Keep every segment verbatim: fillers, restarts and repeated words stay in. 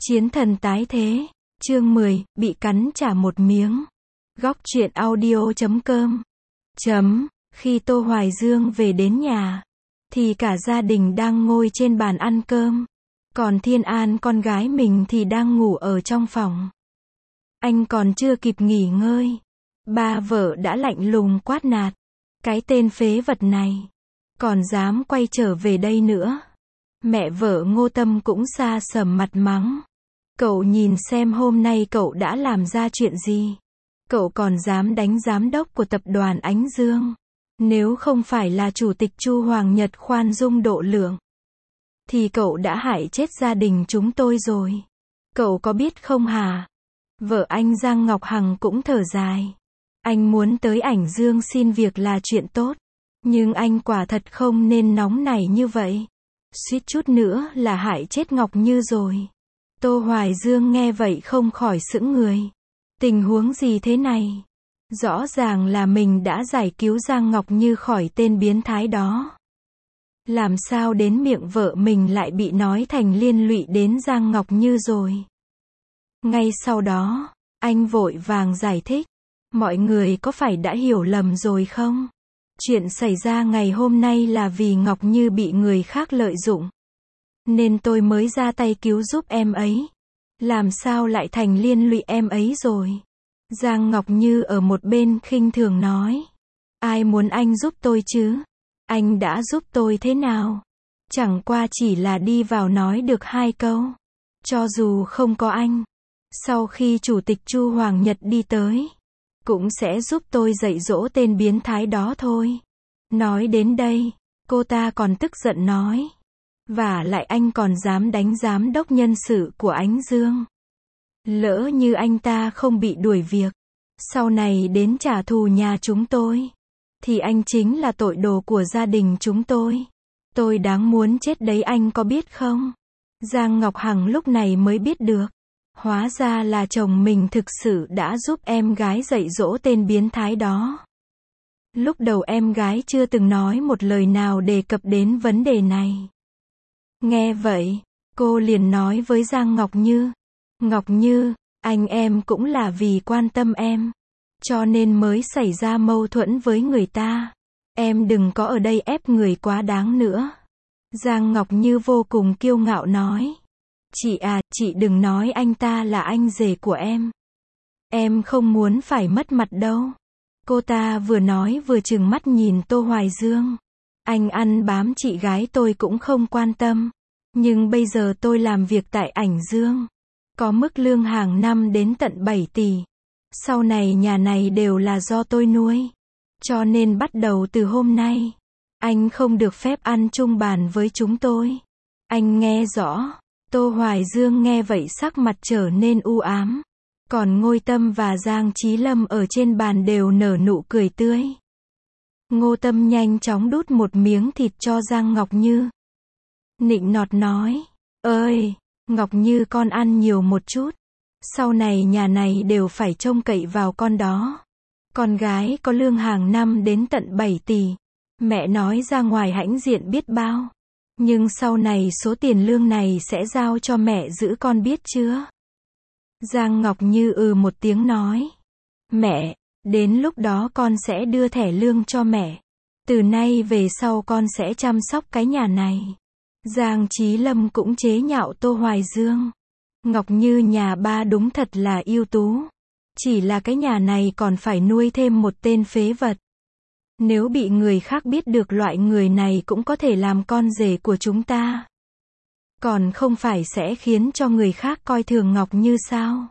Chiến thần tái thế, chương mười, bị cắn trả một miếng. Góc truyện audio chấm com. Chấm, khi Tô Hoài Dương về đến nhà, thì cả gia đình đang ngồi trên bàn ăn cơm. Còn Thiên An con gái mình thì đang ngủ ở trong phòng. Anh còn chưa kịp nghỉ ngơi, ba vợ đã lạnh lùng quát nạt. Cái tên phế vật này, còn dám quay trở về đây nữa. Mẹ vợ Ngô Tâm cũng xa sầm mặt mắng. Cậu nhìn xem hôm nay cậu đã làm ra chuyện gì. Cậu còn dám đánh giám đốc của tập đoàn Ánh Dương. Nếu không phải là chủ tịch Chu Hoàng Nhật khoan dung độ lượng, thì cậu đã hại chết gia đình chúng tôi rồi. Cậu có biết không hả? Vợ anh Giang Ngọc Hằng cũng thở dài. Anh muốn tới Ảnh Dương xin việc là chuyện tốt, nhưng anh quả thật không nên nóng nảy như vậy. Suýt chút nữa là hại chết Ngọc Như rồi. Tô Hoài Dương nghe vậy không khỏi sững người. Tình huống gì thế này? Rõ ràng là mình đã giải cứu Giang Ngọc Như khỏi tên biến thái đó. Làm sao đến miệng vợ mình lại bị nói thành liên lụy đến Giang Ngọc Như rồi? Ngay sau đó, anh vội vàng giải thích. Mọi người có phải đã hiểu lầm rồi không? Chuyện xảy ra ngày hôm nay là vì Ngọc Như bị người khác lợi dụng, nên tôi mới ra tay cứu giúp em ấy. Làm sao lại thành liên lụy em ấy rồi? Giang Ngọc Như ở một bên khinh thường nói. Ai muốn anh giúp tôi chứ? Anh đã giúp tôi thế nào? Chẳng qua chỉ là đi vào nói được hai câu. Cho dù không có anh, sau khi chủ tịch Chu Hoàng Nhật đi tới, cũng sẽ giúp tôi dạy dỗ tên biến thái đó thôi. Nói đến đây, cô ta còn tức giận nói. Và lại anh còn dám đánh giám đốc nhân sự của Ánh Dương. Lỡ như anh ta không bị đuổi việc, sau này đến trả thù nhà chúng tôi, thì anh chính là tội đồ của gia đình chúng tôi. Tôi đáng muốn chết đấy, anh có biết không? Giang Ngọc Hằng lúc này mới biết được. Hóa ra là chồng mình thực sự đã giúp em gái dạy dỗ tên biến thái đó. Lúc đầu em gái chưa từng nói một lời nào đề cập đến vấn đề này. Nghe vậy, cô liền nói với Giang Ngọc Như. Ngọc Như, anh em cũng là vì quan tâm em, cho nên mới xảy ra mâu thuẫn với người ta. Em đừng có ở đây ép người quá đáng nữa. Giang Ngọc Như vô cùng kiêu ngạo nói. Chị à, chị đừng nói anh ta là anh rể của em. Em không muốn phải mất mặt đâu. Cô ta vừa nói vừa trừng mắt nhìn Tô Hoài Dương. Anh ăn bám chị gái tôi cũng không quan tâm. Nhưng bây giờ tôi làm việc tại Ảnh Dương, có mức lương hàng năm đến tận bảy tỷ. Sau này nhà này đều là do tôi nuôi. Cho nên bắt đầu từ hôm nay, anh không được phép ăn chung bàn với chúng tôi. Anh nghe rõ. Tô Hoài Dương nghe vậy sắc mặt trở nên u ám. Còn Ngô Tâm và Giang Chí Lâm ở trên bàn đều nở nụ cười tươi. Ngô Tâm nhanh chóng đút một miếng thịt cho Giang Ngọc Như. Nịnh nọt nói. Ơi, Ngọc Như con ăn nhiều một chút. Sau này nhà này đều phải trông cậy vào con đó. Con gái có lương hàng năm đến tận bảy tỷ. Mẹ nói ra ngoài hãnh diện biết bao. Nhưng sau này số tiền lương này sẽ giao cho mẹ giữ, con biết chưa? Giang Ngọc Như ừ một tiếng nói. Mẹ, đến lúc đó con sẽ đưa thẻ lương cho mẹ. Từ nay về sau con sẽ chăm sóc cái nhà này. Giang Chí Lâm cũng chế nhạo Tô Hoài Dương. Ngọc Như nhà ba đúng thật là ưu tú. Chỉ là cái nhà này còn phải nuôi thêm một tên phế vật. Nếu bị người khác biết được loại người này cũng có thể làm con rể của chúng ta, còn không phải sẽ khiến cho người khác coi thường Ngọc Như sao?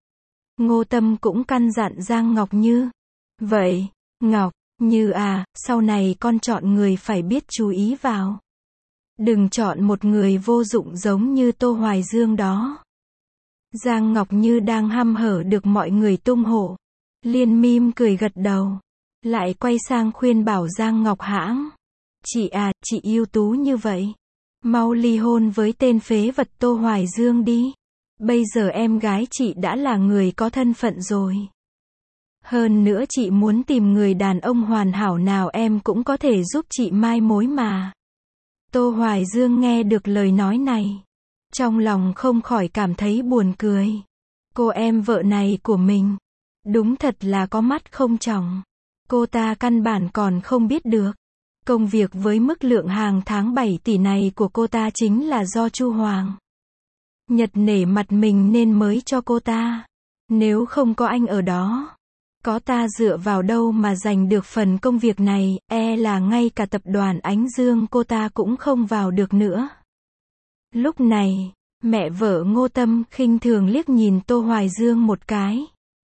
Ngô Tâm cũng căn dặn Giang Ngọc Như. Vậy, Ngọc Như à, sau này con chọn người phải biết chú ý vào. Đừng chọn một người vô dụng giống như Tô Hoài Dương đó. Giang Ngọc Như đang hăm hở được mọi người tung hổ. Liên mím cười gật đầu. Lại quay sang khuyên bảo Giang Ngọc Hãng. Chị à, chị ưu tú như vậy, mau ly hôn với tên phế vật Tô Hoài Dương đi. Bây giờ em gái chị đã là người có thân phận rồi. Hơn nữa chị muốn tìm người đàn ông hoàn hảo nào em cũng có thể giúp chị mai mối mà. Tô Hoài Dương nghe được lời nói này, Trong lòng không khỏi cảm thấy buồn cười. Cô em vợ này của mình, đúng thật là có mắt không tròng. Cô ta căn bản còn không biết được. Công việc với mức lượng hàng tháng bảy tỷ này của cô ta chính là do Chu Hoàng Nhật nể mặt mình nên mới cho cô ta. Nếu không có anh ở đó, có ta dựa vào đâu mà giành được phần công việc này, e là ngay cả tập đoàn Ánh Dương cô ta cũng không vào được nữa. Lúc này, mẹ vợ Ngô Tâm khinh thường liếc nhìn Tô Hoài Dương một cái.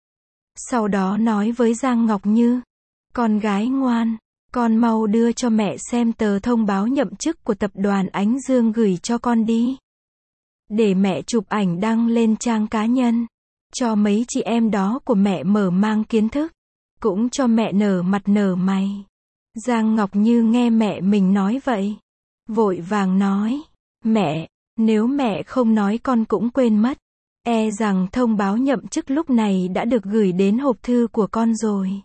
Sau đó nói với Giang Ngọc Như, con gái ngoan, con mau đưa cho mẹ xem tờ thông báo nhậm chức của tập đoàn Ánh Dương gửi cho con đi. Để mẹ chụp ảnh đăng lên trang cá nhân, cho mấy chị em đó của mẹ mở mang kiến thức, cũng cho mẹ nở mặt nở mày. Giang Ngọc Như nghe mẹ mình nói vậy, vội vàng nói, mẹ, nếu mẹ không nói con cũng quên mất, e rằng thông báo nhậm chức lúc này đã được gửi đến hộp thư của con rồi.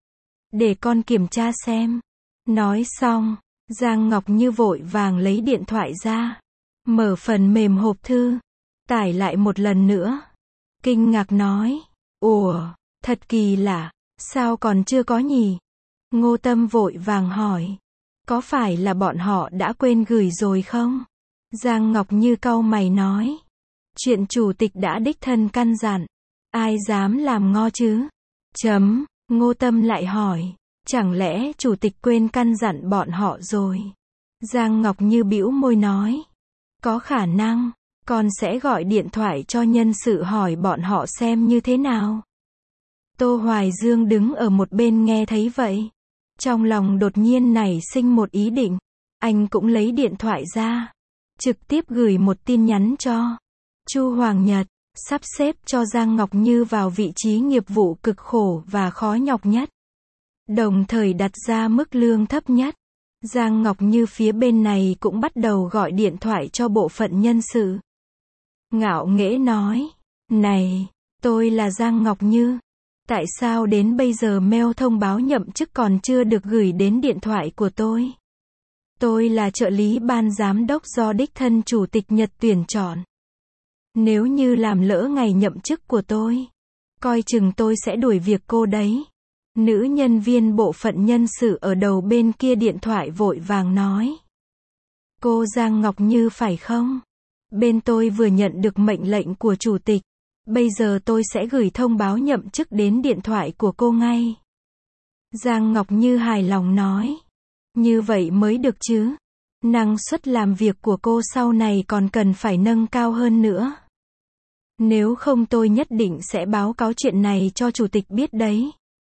Để con kiểm tra xem. Nói xong, Giang Ngọc Như vội vàng lấy điện thoại ra, mở phần mềm hộp thư, tải lại một lần nữa. Kinh ngạc nói, ủa, thật kỳ lạ, sao còn chưa có nhỉ? Ngô Tâm vội vàng hỏi, có phải là bọn họ đã quên gửi rồi không? Giang Ngọc Như cau mày nói, chuyện chủ tịch đã đích thân căn dặn, ai dám làm ngơ chứ? Chấm, Ngô Tâm lại hỏi, chẳng lẽ chủ tịch quên căn dặn bọn họ rồi? Giang Ngọc Như bĩu môi nói, có khả năng, con sẽ gọi điện thoại cho nhân sự hỏi bọn họ xem như thế nào. Tô Hoài Dương đứng ở một bên nghe thấy vậy, trong lòng đột nhiên nảy sinh một ý định, anh cũng lấy điện thoại ra, trực tiếp gửi một tin nhắn cho Chu Hoàng Nhật, sắp xếp cho Giang Ngọc Như vào vị trí nghiệp vụ cực khổ và khó nhọc nhất, đồng thời đặt ra mức lương thấp nhất. Giang Ngọc Như phía bên này cũng bắt đầu gọi điện thoại cho bộ phận nhân sự. Ngạo nghễ nói, này, tôi là Giang Ngọc Như, tại sao đến bây giờ mail thông báo nhậm chức còn chưa được gửi đến điện thoại của tôi? Tôi là trợ lý ban giám đốc do đích thân chủ tịch Nhật tuyển chọn. Nếu như làm lỡ ngày nhậm chức của tôi, coi chừng tôi sẽ đuổi việc cô đấy. Nữ nhân viên bộ phận nhân sự ở đầu bên kia điện thoại vội vàng nói. Cô Giang Ngọc Như phải không? Bên tôi vừa nhận được mệnh lệnh của chủ tịch. Bây giờ tôi sẽ gửi thông báo nhậm chức đến điện thoại của cô ngay. Giang Ngọc Như hài lòng nói. Như vậy mới được chứ. Năng suất làm việc của cô sau này còn cần phải nâng cao hơn nữa. Nếu không tôi nhất định sẽ báo cáo chuyện này cho chủ tịch biết đấy.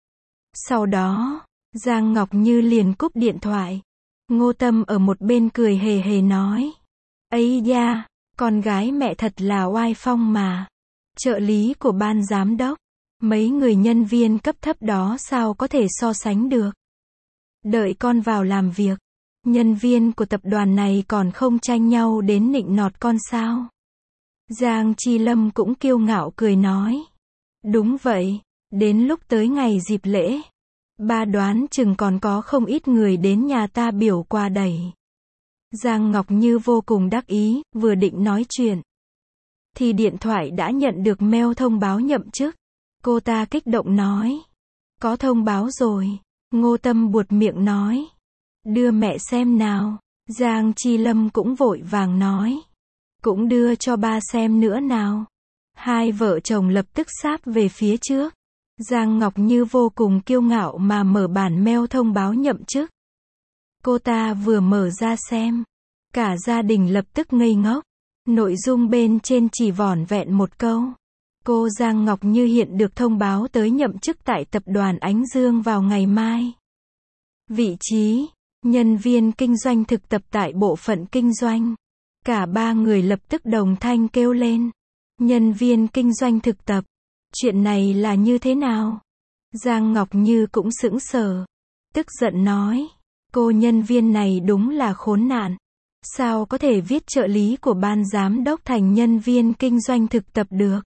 Sau đó, Giang Ngọc Như liền cúp điện thoại. Ngô Tâm ở một bên cười hề hề nói. Ây da, con gái mẹ thật là oai phong mà. Trợ lý của ban giám đốc, mấy người nhân viên cấp thấp đó sao có thể so sánh được. Đợi con vào làm việc, nhân viên của tập đoàn này còn không tranh nhau đến nịnh nọt con sao? Giang Chi Lâm cũng kiêu ngạo cười nói. Đúng vậy, đến lúc tới ngày dịp lễ, ba đoán chừng còn có không ít người đến nhà ta biểu quà đẩy. Giang Ngọc Như vô cùng đắc ý, vừa định nói chuyện, thì điện thoại đã nhận được mail thông báo nhậm chức. Cô ta kích động nói. Có thông báo rồi. Ngô Tâm buột miệng nói. Đưa mẹ xem nào. Giang Chi Lâm cũng vội vàng nói. Cũng đưa cho ba xem nữa nào. Hai vợ chồng lập tức sáp về phía trước. Giang Ngọc Như vô cùng kiêu ngạo mà mở bản mail thông báo nhậm chức. Cô ta vừa mở ra xem, cả gia đình lập tức ngây ngốc. Nội dung bên trên chỉ vỏn vẹn một câu. Cô Giang Ngọc Như hiện được thông báo tới nhậm chức tại tập đoàn Ánh Dương vào ngày mai. Vị trí, nhân viên kinh doanh thực tập tại bộ phận kinh doanh. Cả ba người lập tức đồng thanh kêu lên. Nhân viên kinh doanh thực tập. Chuyện này là như thế nào? Giang Ngọc Như cũng sững sờ. Tức giận nói. Cô nhân viên này đúng là khốn nạn. Sao có thể viết trợ lý của ban giám đốc thành nhân viên kinh doanh thực tập được?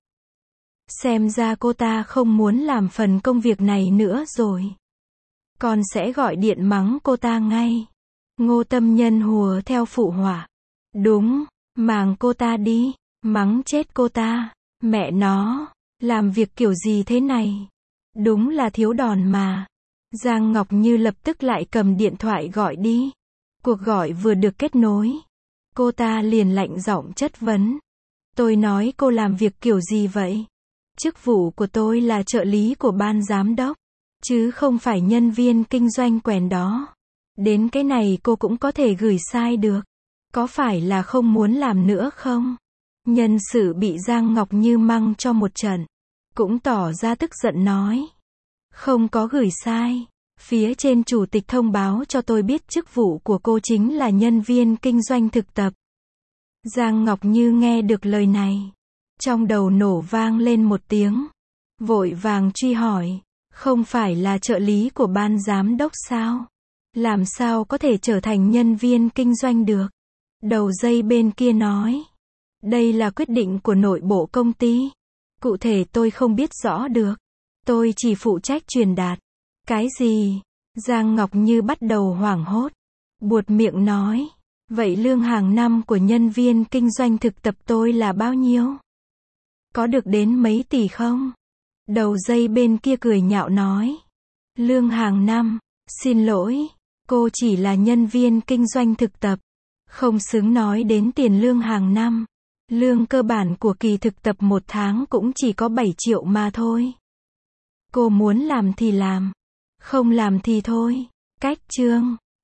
Xem ra cô ta không muốn làm phần công việc này nữa rồi. Con sẽ gọi điện mắng cô ta ngay. Ngô Tâm Nhân hùa theo phụ họa. Đúng, màng cô ta đi. Mắng chết cô ta. Mẹ nó, làm việc kiểu gì thế này? Đúng là thiếu đòn mà. Giang Ngọc Như lập tức lại cầm điện thoại gọi đi. Cuộc gọi vừa được kết nối. Cô ta liền lạnh giọng chất vấn. Tôi nói cô làm việc kiểu gì vậy? Chức vụ của tôi là trợ lý của ban giám đốc, chứ không phải nhân viên kinh doanh quèn đó. Đến cái này cô cũng có thể gửi sai được. Có phải là không muốn làm nữa không? Nhân sự bị Giang Ngọc Như măng cho một trận. Cũng tỏ ra tức giận nói. Không có gửi sai. Phía trên chủ tịch thông báo cho tôi biết chức vụ của cô chính là nhân viên kinh doanh thực tập. Giang Ngọc Như nghe được lời này. Trong đầu nổ vang lên một tiếng. Vội vàng truy hỏi. Không phải là trợ lý của ban giám đốc sao? Làm sao có thể trở thành nhân viên kinh doanh được? Đầu dây bên kia nói. Đây là quyết định của nội bộ công ty. Cụ thể tôi không biết rõ được. Tôi chỉ phụ trách truyền đạt. Cái gì? Giang Ngọc Như bắt đầu hoảng hốt. Buột miệng nói. Vậy lương hàng năm của nhân viên kinh doanh thực tập tôi là bao nhiêu? Có được đến mấy tỷ không? Đầu dây bên kia cười nhạo nói. Lương hàng năm. Xin lỗi. Cô chỉ là nhân viên kinh doanh thực tập. Không xứng nói đến tiền lương hàng năm. Lương cơ bản của kỳ thực tập một tháng cũng chỉ có bảy triệu mà thôi. Cô muốn làm thì làm. Không làm thì thôi. Cách chương.